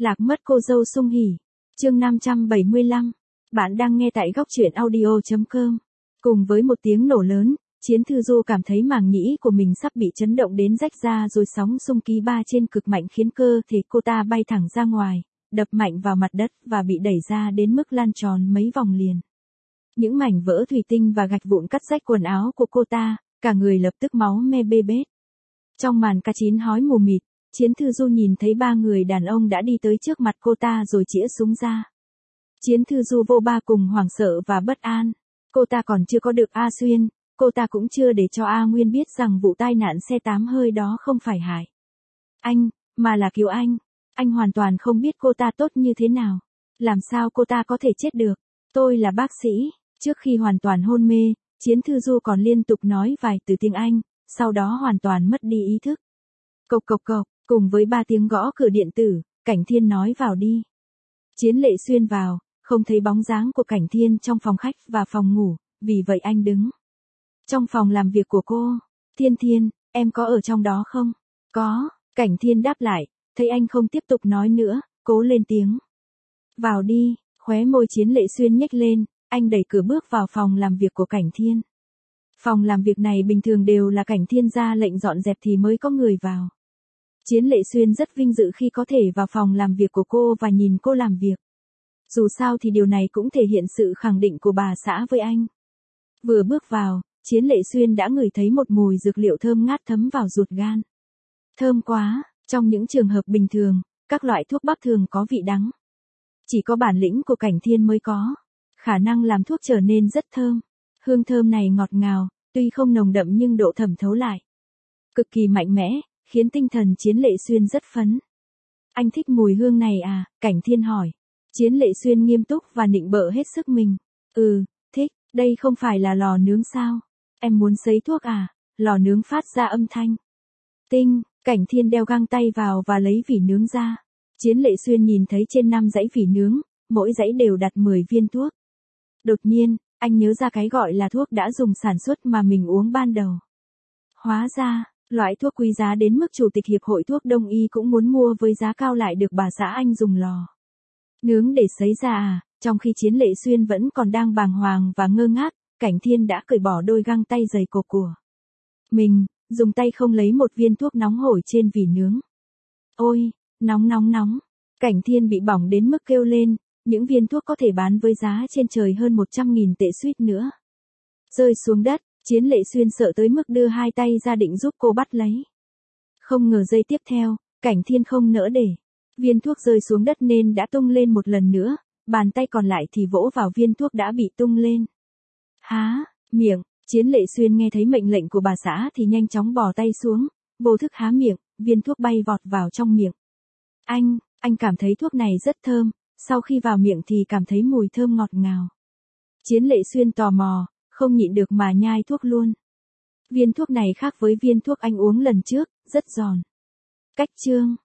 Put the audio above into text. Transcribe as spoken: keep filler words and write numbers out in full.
Lạc mất cô dâu sung hỉ. Chương năm trăm bảy mươi lăm. Bạn đang nghe tại góc truyện audio chấm com. Cùng với một tiếng nổ lớn, Chiến Thư Du cảm thấy màng nhĩ của mình sắp bị chấn động đến rách ra, rồi sóng xung ký ba trên cực mạnh khiến cơ thể cô ta bay thẳng ra ngoài, đập mạnh vào mặt đất và bị đẩy ra đến mức lan tròn mấy vòng liền. Những mảnh vỡ thủy tinh và gạch vụn cắt rách quần áo của cô ta, cả người lập tức máu me bê bết. Trong màn ca chín hói mù mịt, Chiến Thư Du nhìn thấy ba người đàn ông đã đi tới trước mặt cô ta rồi chĩa súng ra. Chiến Thư Du vô ba cùng hoảng sợ và bất an. Cô ta còn chưa có được A Xuyên, cô ta cũng chưa để cho A Nguyên biết rằng vụ tai nạn xe tám hơi đó không phải hại anh, mà là cứu anh. Anh hoàn toàn không biết cô ta tốt như thế nào. Làm sao cô ta có thể chết được? Tôi là bác sĩ. Trước khi hoàn toàn hôn mê, Chiến Thư Du còn liên tục nói vài từ tiếng Anh, sau đó hoàn toàn mất đi ý thức. Cộc cộc cộc, cùng với ba tiếng gõ cửa điện tử, Cảnh Thiên nói vào đi. Chiến Lệ Xuyên vào, không thấy bóng dáng của Cảnh Thiên trong phòng khách và phòng ngủ, vì vậy anh đứng trong phòng làm việc của cô. Thiên Thiên, em có ở trong đó không? Có, Cảnh Thiên đáp lại, thấy anh không tiếp tục nói nữa, cố lên tiếng. Vào đi, khóe môi Chiến Lệ Xuyên nhếch lên, anh đẩy cửa bước vào phòng làm việc của Cảnh Thiên. Phòng làm việc này bình thường đều là Cảnh Thiên ra lệnh dọn dẹp thì mới có người vào. Chiến Lệ Xuyên rất vinh dự khi có thể vào phòng làm việc của cô và nhìn cô làm việc. Dù sao thì điều này cũng thể hiện sự khẳng định của bà xã với anh. Vừa bước vào, Chiến Lệ Xuyên đã ngửi thấy một mùi dược liệu thơm ngát thấm vào ruột gan. Thơm quá, trong những trường hợp bình thường, các loại thuốc bắc thường có vị đắng. Chỉ có bản lĩnh của Cảnh Thiên mới có khả năng làm thuốc trở nên rất thơm. Hương thơm này ngọt ngào, tuy không nồng đậm nhưng độ thẩm thấu lại cực kỳ mạnh mẽ, khiến tinh thần Chiến Lệ Xuyên rất phấn. Anh thích mùi hương này à? Cảnh Thiên hỏi. Chiến Lệ Xuyên nghiêm túc và nịnh bợ hết sức mình. Ừ, thích, đây không phải là lò nướng sao? Em muốn sấy thuốc à? Lò nướng phát ra âm thanh tinh. Cảnh Thiên đeo găng tay vào và lấy vỉ nướng ra. Chiến Lệ Xuyên nhìn thấy trên năm dãy vỉ nướng, mỗi dãy đều đặt mười viên thuốc. Đột nhiên, anh nhớ ra cái gọi là thuốc đã dùng sản xuất mà mình uống ban đầu. Hóa ra, loại thuốc quý giá đến mức Chủ tịch Hiệp hội Thuốc Đông y cũng muốn mua với giá cao lại được bà xã anh dùng lò nướng để sấy ra à? Trong khi Chiến Lệ Xuyên vẫn còn đang bàng hoàng và ngơ ngác, Cảnh Thiên đã cởi bỏ đôi găng tay dày cộp của mình, dùng tay không lấy một viên thuốc nóng hổi trên vỉ nướng. Ôi, nóng nóng nóng. Cảnh Thiên bị bỏng đến mức kêu lên, những viên thuốc có thể bán với giá trên trời hơn một trăm nghìn tệ suýt nữa rơi xuống đất. Chiến Lệ Xuyên sợ tới mức đưa hai tay ra định giúp cô bắt lấy. Không ngờ giây tiếp theo, Cảnh Thiên không nỡ để viên thuốc rơi xuống đất nên đã tung lên một lần nữa, bàn tay còn lại thì vỗ vào viên thuốc đã bị tung lên. Há, miệng. Chiến Lệ Xuyên nghe thấy mệnh lệnh của bà xã thì nhanh chóng bỏ tay xuống, vô thức há miệng, viên thuốc bay vọt vào trong miệng. Anh, anh cảm thấy thuốc này rất thơm, sau khi vào miệng thì cảm thấy mùi thơm ngọt ngào. Chiến Lệ Xuyên tò mò, không nhịn được mà nhai thuốc luôn. Viên thuốc này khác với viên thuốc anh uống lần trước, rất giòn. Cách chương.